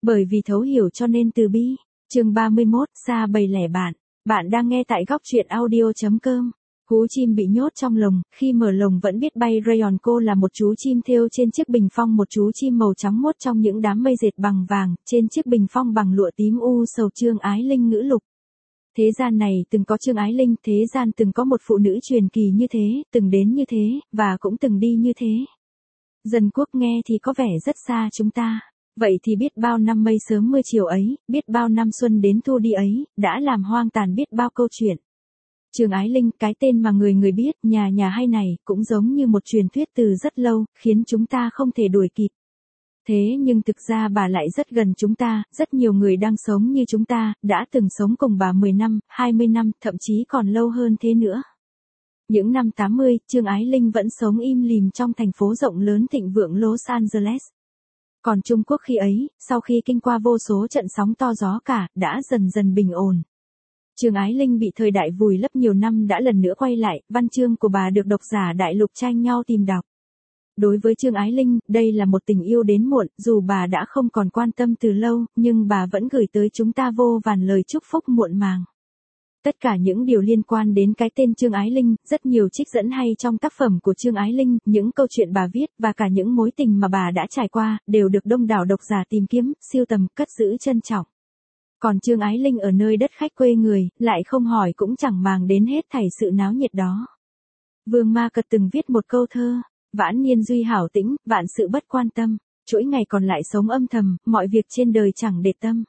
Bởi vì thấu hiểu cho nên từ bi. Chương 31, xa bầy lẻ bạn. Bạn đang nghe tại góc truyện audio.com. Hú chim bị nhốt trong lồng, khi mở lồng vẫn biết bay. Rayon cô là một chú chim thêu trên chiếc bình phong, một chú chim màu trắng muốt trong những đám mây dệt bằng vàng, trên chiếc bình phong bằng lụa tím u sầu. Trương Ái Linh ngữ lục. Thế gian này từng có Trương Ái Linh, thế gian từng có một phụ nữ truyền kỳ như thế, từng đến như thế, và cũng từng đi như thế. Dân quốc nghe thì có vẻ rất xa chúng ta. Vậy thì biết bao năm mây sớm mưa chiều ấy, biết bao năm xuân đến thu đi ấy, đã làm hoang tàn biết bao câu chuyện. Trương Ái Linh, cái tên mà người người biết, nhà nhà hay này, cũng giống như một truyền thuyết từ rất lâu, khiến chúng ta không thể đuổi kịp. Thế nhưng thực ra bà lại rất gần chúng ta, rất nhiều người đang sống như chúng ta, đã từng sống cùng bà 10 năm, 20 năm, thậm chí còn lâu hơn thế nữa. Những năm 80, Trương Ái Linh vẫn sống im lìm trong thành phố rộng lớn thịnh vượng Los Angeles. Còn Trung Quốc khi ấy, sau khi kinh qua vô số trận sóng to gió cả, đã dần dần bình ổn. Trương Ái Linh bị thời đại vùi lấp nhiều năm đã lần nữa quay lại, văn chương của bà được độc giả đại lục tranh nhau tìm đọc. Đối với Trương Ái Linh, đây là một tình yêu đến muộn, dù bà đã không còn quan tâm từ lâu, nhưng bà vẫn gửi tới chúng ta vô vàn lời chúc phúc muộn màng. Tất cả những điều liên quan đến cái tên Trương Ái Linh, rất nhiều trích dẫn hay trong tác phẩm của Trương Ái Linh, những câu chuyện bà viết và cả những mối tình mà bà đã trải qua, đều được đông đảo độc giả tìm kiếm, sưu tầm, cất giữ trân trọng. Còn Trương Ái Linh ở nơi đất khách quê người, lại không hỏi cũng chẳng màng đến hết thảy sự náo nhiệt đó. Vương Ma Cật từng viết một câu thơ, vãn niên duy hảo tĩnh, vạn sự bất quan tâm, chuỗi ngày còn lại sống âm thầm, mọi việc trên đời chẳng để tâm.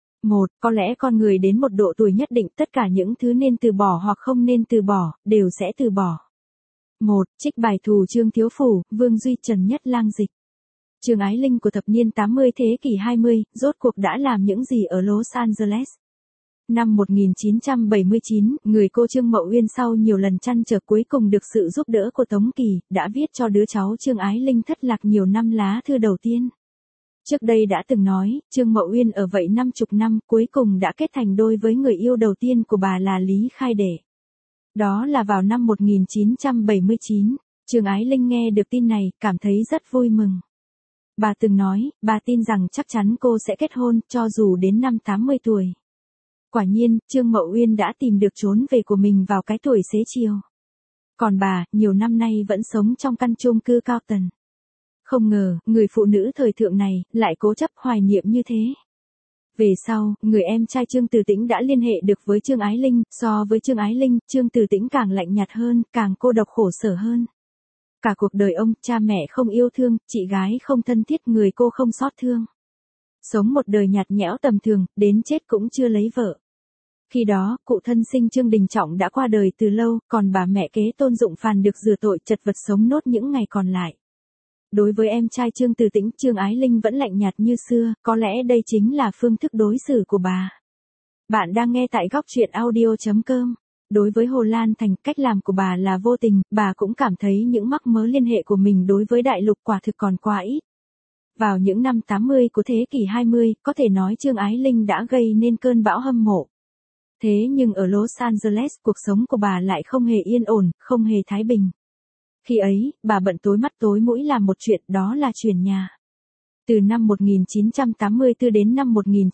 Có lẽ con người đến một độ tuổi nhất định, tất cả những thứ nên từ bỏ hoặc không nên từ bỏ, đều sẽ từ bỏ. Trích bài thù Trương Thiếu Phủ, Vương Duy, Trần Nhất Lang dịch. Trương Ái Linh của thập niên 80 thế kỷ 20, rốt cuộc đã làm những gì ở Los Angeles? Năm 1979, người cô Trương Mậu Uyên sau nhiều lần trăn trở cuối cùng được sự giúp đỡ của Tống Kỳ, đã viết cho đứa cháu Trương Ái Linh thất lạc nhiều năm lá thư đầu tiên. Trước đây đã từng nói, Trương Mậu Uyên ở vậy 50 năm, cuối cùng đã kết thành đôi với người yêu đầu tiên của bà là Lý Khai Đệ. Đó là vào năm 1979, Trương Ái Linh nghe được tin này, cảm thấy rất vui mừng. Bà từng nói, bà tin rằng chắc chắn cô sẽ kết hôn, cho dù đến năm 80 tuổi. Quả nhiên, Trương Mậu Uyên đã tìm được chốn về của mình vào cái tuổi xế chiều. Còn bà, nhiều năm nay vẫn sống trong căn chung cư cao tầng. Không ngờ, người phụ nữ thời thượng này, lại cố chấp hoài niệm như thế. Về sau, người em trai Trương Từ Tĩnh đã liên hệ được với Trương Ái Linh, so với Trương Ái Linh, Trương Từ Tĩnh càng lạnh nhạt hơn, càng cô độc khổ sở hơn. Cả cuộc đời ông, cha mẹ không yêu thương, chị gái không thân thiết, người cô không xót thương. Sống một đời nhạt nhẽo tầm thường, đến chết cũng chưa lấy vợ. Khi đó, cụ thân sinh Trương Đình Trọng đã qua đời từ lâu, còn bà mẹ kế Tôn Dụng Phàn được rửa tội chật vật sống nốt những ngày còn lại. Đối với em trai Trương Từ Tĩnh, Trương Ái Linh vẫn lạnh nhạt như xưa, có lẽ đây chính là phương thức đối xử của bà. Bạn đang nghe tại góc truyện audio.com. Đối với Hồ Lan Thành, cách làm của bà là vô tình, bà cũng cảm thấy những mắc mớ liên hệ của mình đối với đại lục quả thực còn quá ít. Vào những năm 80 của thế kỷ 20, có thể nói Trương Ái Linh đã gây nên cơn bão hâm mộ. Thế nhưng ở Los Angeles, cuộc sống của bà lại không hề yên ổn, không hề thái bình. Khi ấy, bà bận tối mắt tối mũi làm một chuyện, đó là chuyển nhà. Từ năm 1984 đến năm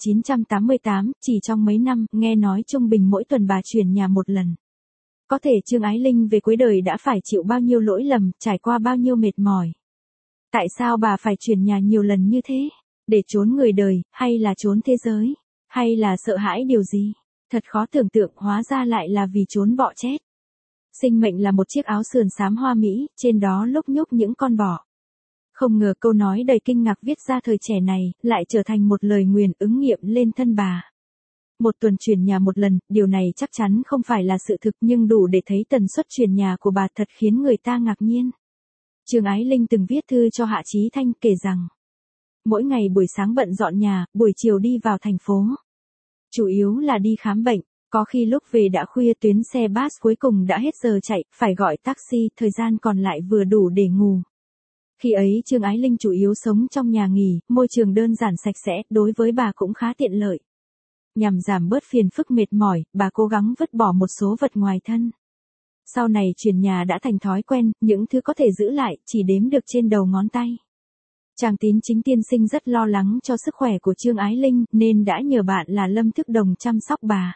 1988, chỉ trong mấy năm, nghe nói trung bình mỗi tuần bà chuyển nhà một lần. Có thể Trương Ái Linh về cuối đời đã phải chịu bao nhiêu lỗi lầm, trải qua bao nhiêu mệt mỏi. Tại sao bà phải chuyển nhà nhiều lần như thế? Để trốn người đời, hay là trốn thế giới? Hay là sợ hãi điều gì? Thật khó tưởng tượng, hóa ra lại là vì trốn bọ chết. Sinh mệnh là một chiếc áo sườn xám hoa mỹ, trên đó lúc nhúc những con bọ. Không ngờ câu nói đầy kinh ngạc viết ra thời trẻ này, lại trở thành một lời nguyền ứng nghiệm lên thân bà. Một tuần chuyển nhà một lần, điều này chắc chắn không phải là sự thực nhưng đủ để thấy tần suất chuyển nhà của bà thật khiến người ta ngạc nhiên. Trương Ái Linh từng viết thư cho Hạ Chí Thanh kể rằng, mỗi ngày buổi sáng bận dọn nhà, buổi chiều đi vào thành phố. Chủ yếu là đi khám bệnh, có khi lúc về đã khuya, tuyến xe bus cuối cùng đã hết giờ chạy, phải gọi taxi, thời gian còn lại vừa đủ để ngủ. Khi ấy Trương Ái Linh chủ yếu sống trong nhà nghỉ, môi trường đơn giản sạch sẽ, đối với bà cũng khá tiện lợi. Nhằm giảm bớt phiền phức mệt mỏi, bà cố gắng vứt bỏ một số vật ngoài thân. Sau này chuyển nhà đã thành thói quen, những thứ có thể giữ lại, chỉ đếm được trên đầu ngón tay. Trang Tín Chính tiên sinh rất lo lắng cho sức khỏe của Trương Ái Linh nên đã nhờ bạn là Lâm Thức Đồng chăm sóc bà.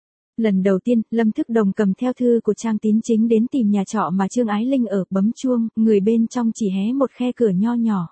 Lần đầu tiên, Lâm Thức Đồng cầm theo thư của Trang Tín Chính đến tìm nhà trọ mà Trương Ái Linh ở, bấm chuông, người bên trong chỉ hé một khe cửa nho nhỏ.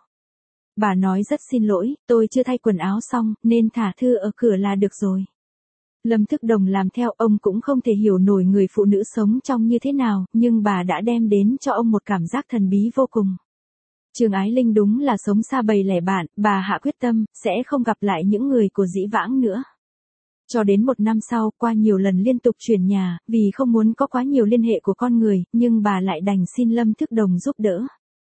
Bà nói rất xin lỗi, tôi chưa thay quần áo xong, nên thả thư ở cửa là được rồi. Lâm Thức Đồng làm theo, ông cũng không thể hiểu nổi người phụ nữ sống trong như thế nào, nhưng bà đã đem đến cho ông một cảm giác thần bí vô cùng. Trương Ái Linh đúng là sống xa bầy lẻ bạn, bà hạ quyết tâm, sẽ không gặp lại những người của dĩ vãng nữa. Cho đến 1 năm sau, qua nhiều lần liên tục chuyển nhà, vì không muốn có quá nhiều liên hệ của con người, nhưng bà lại đành xin Lâm Thức Đồng giúp đỡ.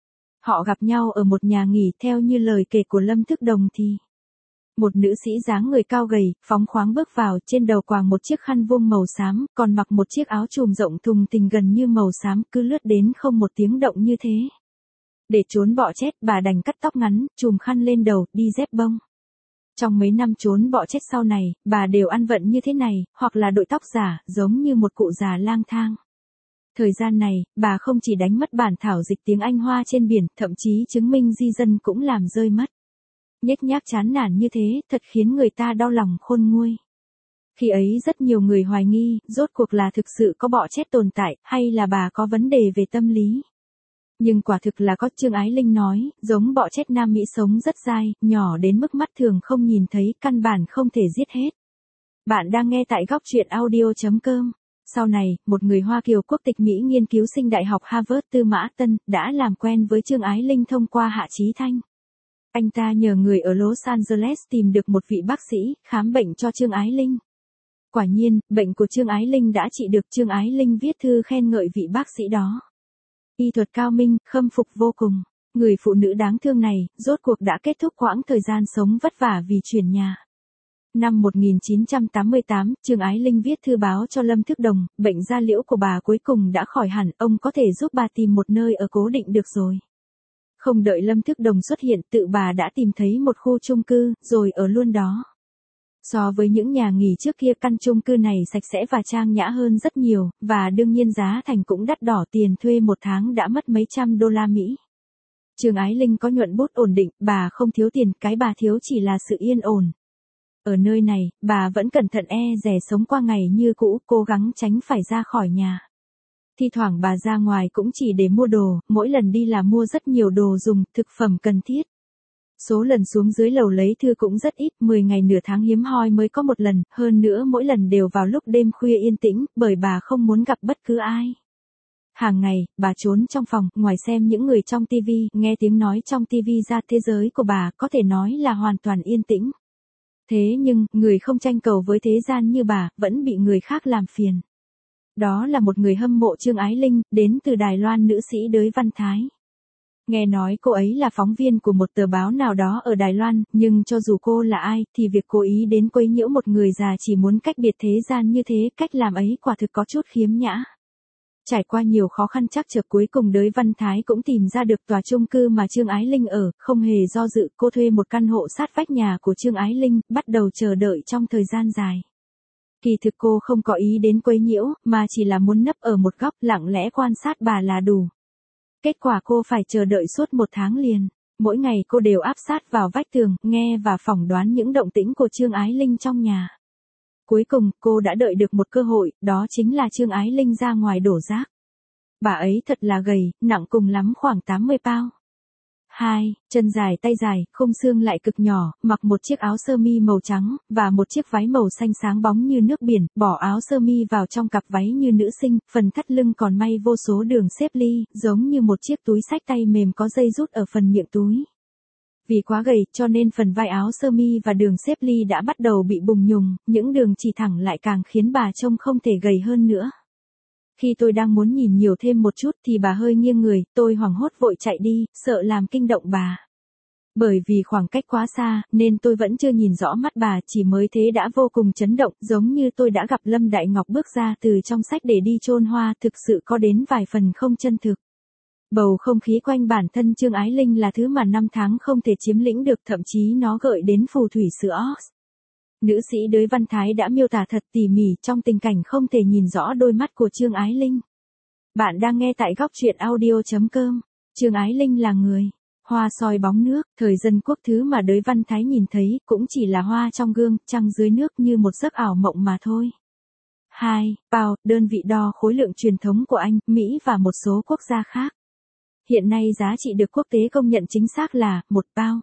Họ gặp nhau ở một nhà nghỉ, theo như lời kể của Lâm Thức Đồng thì một nữ sĩ dáng người cao gầy, phóng khoáng bước vào, trên đầu quàng một chiếc khăn vuông màu xám, còn mặc một chiếc áo trùm rộng thùng thình gần như màu xám, cứ lướt đến không một tiếng động như thế. Để trốn bọ chết, bà đành cắt tóc ngắn, chùm khăn lên đầu, đi dép bông. Trong mấy năm trốn bọ chết sau này, bà đều ăn vận như thế này, hoặc là đội tóc giả, giống như một cụ già lang thang. Thời gian này, bà không chỉ đánh mất bản thảo dịch tiếng Anh Hoa trên biển, thậm chí chứng minh di dân cũng làm rơi mất. Nhếch nhác chán nản như thế, thật khiến người ta đau lòng khôn nguôi. Khi ấy rất nhiều người hoài nghi, rốt cuộc là thực sự có bọ chết tồn tại, hay là bà có vấn đề về tâm lý. Nhưng quả thực là có. Trương Ái Linh nói, giống bọ chết Nam Mỹ sống rất dai, nhỏ đến mức mắt thường không nhìn thấy, căn bản không thể giết hết. Bạn đang nghe tại góc truyện audio.com. Sau này, một người Hoa kiều quốc tịch Mỹ nghiên cứu sinh Đại học Harvard Tư Mã Tân, đã làm quen với Trương Ái Linh thông qua Hạ Chí Thanh. Anh ta nhờ người ở Los Angeles tìm được một vị bác sĩ, khám bệnh cho Trương Ái Linh. Quả nhiên, bệnh của Trương Ái Linh đã trị được. Trương Ái Linh viết thư khen ngợi vị bác sĩ đó. Y thuật cao minh, khâm phục vô cùng. Người phụ nữ đáng thương này, rốt cuộc đã kết thúc quãng thời gian sống vất vả vì chuyển nhà. Năm 1988, Trương Ái Linh viết thư báo cho Lâm Thức Đồng, bệnh da liễu của bà cuối cùng đã khỏi hẳn, ông có thể giúp bà tìm một nơi ở cố định được rồi. Không đợi Lâm Thức Đồng xuất hiện, tự bà đã tìm thấy một khu chung cư, rồi ở luôn đó. So với những nhà nghỉ trước kia, căn chung cư này sạch sẽ và trang nhã hơn rất nhiều, và đương nhiên giá thành cũng đắt đỏ, tiền thuê 1 tháng đã mất mấy trăm đô la Mỹ. Trương Ái Linh có nhuận bút ổn định, bà không thiếu tiền, cái bà thiếu chỉ là sự yên ổn. Ở nơi này, bà vẫn cẩn thận dè sống qua ngày như cũ, cố gắng tránh phải ra khỏi nhà. Thi thoảng bà ra ngoài cũng chỉ để mua đồ, mỗi lần đi là mua rất nhiều đồ dùng, thực phẩm cần thiết. Số lần xuống dưới lầu lấy thư cũng rất ít, 10 ngày nửa tháng hiếm hoi mới có một lần, hơn nữa mỗi lần đều vào lúc đêm khuya yên tĩnh, bởi bà không muốn gặp bất cứ ai. Hàng ngày, bà trốn trong phòng, ngoài xem những người trong TV, nghe tiếng nói trong TV ra, thế giới của bà có thể nói là hoàn toàn yên tĩnh. Thế nhưng, người không tranh cầu với thế gian như bà, vẫn bị người khác làm phiền. Đó là một người hâm mộ Trương Ái Linh, đến từ Đài Loan, nữ sĩ Đới Văn Thái. Nghe nói cô ấy là phóng viên của một tờ báo nào đó ở Đài Loan, nhưng cho dù cô là ai, thì việc cố ý đến quấy nhiễu một người già chỉ muốn cách biệt thế gian như thế, cách làm ấy quả thực có chút khiếm nhã. Trải qua nhiều khó khăn trắc trở, cuối cùng Đới Văn Thái cũng tìm ra được tòa chung cư mà Trương Ái Linh ở, không hề do dự, cô thuê một căn hộ sát vách nhà của Trương Ái Linh, bắt đầu chờ đợi trong thời gian dài. Kỳ thực cô không có ý đến quấy nhiễu, mà chỉ là muốn nấp ở một góc, lặng lẽ quan sát bà là đủ. Kết quả cô phải chờ đợi suốt 1 tháng liền. Mỗi ngày cô đều áp sát vào vách tường, nghe và phỏng đoán những động tĩnh của Trương Ái Linh trong nhà. Cuối cùng, cô đã đợi được một cơ hội, đó chính là Trương Ái Linh ra ngoài đổ rác. Bà ấy thật là gầy, nặng cùng lắm khoảng 80 pound. 2, chân dài tay dài, khung xương lại cực nhỏ, mặc một chiếc áo sơ mi màu trắng, và một chiếc váy màu xanh sáng bóng như nước biển, bỏ áo sơ mi vào trong cặp váy như nữ sinh, phần thắt lưng còn may vô số đường xếp ly, giống như một chiếc túi xách tay mềm có dây rút ở phần miệng túi. Vì quá gầy, cho nên phần vai áo sơ mi và đường xếp ly đã bắt đầu bị bùng nhùng, những đường chỉ thẳng lại càng khiến bà trông không thể gầy hơn nữa. Khi tôi đang muốn nhìn nhiều thêm một chút thì bà hơi nghiêng người, tôi hoảng hốt vội chạy đi, sợ làm kinh động bà. Bởi vì khoảng cách quá xa, nên tôi vẫn chưa nhìn rõ mắt bà, chỉ mới thế đã vô cùng chấn động, giống như tôi đã gặp Lâm Đại Ngọc bước ra từ trong sách để đi chôn hoa, thực sự có đến vài phần không chân thực. Bầu không khí quanh bản thân Trương Ái Linh là thứ mà 5 tháng không thể chiếm lĩnh được, thậm chí nó gợi đến phù thủy sữa Oz. Nữ sĩ Đới Văn Thái đã miêu tả thật tỉ mỉ trong tình cảnh không thể nhìn rõ đôi mắt của Trương Ái Linh. Bạn đang nghe tại góc truyện audio.com. Trương Ái Linh là người Hoa soi bóng nước, thời dân quốc thứ mà Đới Văn Thái nhìn thấy cũng chỉ là hoa trong gương, trăng dưới nước như một giấc ảo mộng mà thôi. 2. Pound, đơn vị đo khối lượng truyền thống của Anh, Mỹ và một số quốc gia khác. Hiện nay giá trị được quốc tế công nhận chính xác là 1 pound.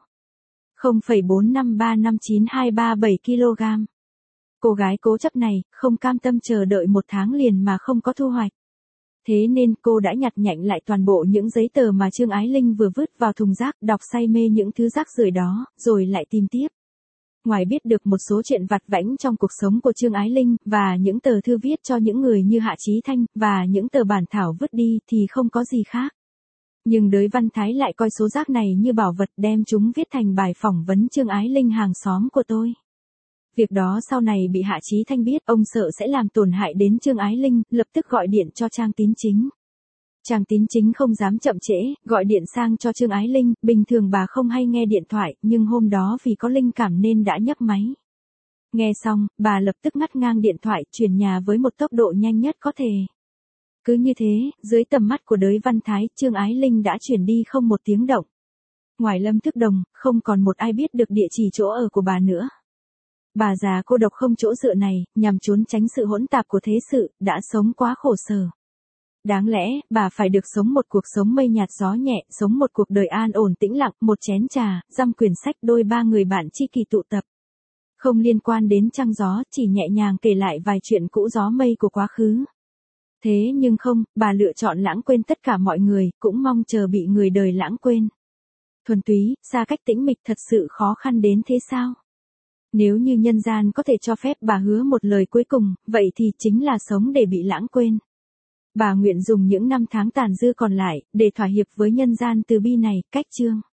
0,4535923 kg. Cô gái cố chấp này, không cam tâm chờ đợi 1 tháng liền mà không có thu hoạch. Thế nên cô đã nhặt nhạnh lại toàn bộ những giấy tờ mà Trương Ái Linh vừa vứt vào thùng rác, đọc say mê những thứ rác rưởi đó, rồi lại tìm tiếp. Ngoài biết được một số chuyện vặt vãnh trong cuộc sống của Trương Ái Linh, và những tờ thư viết cho những người như Hạ Chí Thanh, và những tờ bản thảo vứt đi thì không có gì khác. Nhưng Đới Văn Thái lại coi số rác này như bảo vật, đem chúng viết thành bài phỏng vấn Trương Ái Linh hàng xóm của tôi. Việc đó sau này bị Hạ Chí Thanh biết, ông sợ sẽ làm tổn hại đến Trương Ái Linh, lập tức gọi điện cho Trang Tín Chính. Trang Tín Chính không dám chậm trễ, gọi điện sang cho Trương Ái Linh, bình thường bà không hay nghe điện thoại, nhưng hôm đó vì có linh cảm nên đã nhấc máy. Nghe xong, bà lập tức ngắt ngang điện thoại, chuyển nhà với một tốc độ nhanh nhất có thể. Cứ như thế, dưới tầm mắt của Đới Văn Thái, Trương Ái Linh đã chuyển đi không một tiếng động. Ngoài Lâm Thức Đồng, không còn một ai biết được địa chỉ chỗ ở của bà nữa. Bà già cô độc không chỗ dựa này, nhằm trốn tránh sự hỗn tạp của thế sự, đã sống quá khổ sở. Đáng lẽ, bà phải được sống một cuộc sống mây nhạt gió nhẹ, sống một cuộc đời an ổn tĩnh lặng, một chén trà, dăm quyển sách, đôi ba người bạn tri kỷ tụ tập. Không liên quan đến trăng gió, chỉ nhẹ nhàng kể lại vài chuyện cũ gió mây của quá khứ. Thế nhưng không, bà lựa chọn lãng quên tất cả mọi người, cũng mong chờ bị người đời lãng quên. Thuần túy, xa cách tĩnh mịch thật sự khó khăn đến thế sao? Nếu như nhân gian có thể cho phép bà hứa một lời cuối cùng, vậy thì chính là sống để bị lãng quên. Bà nguyện dùng những năm tháng tàn dư còn lại, để thỏa hiệp với nhân gian từ bi này, cách chương.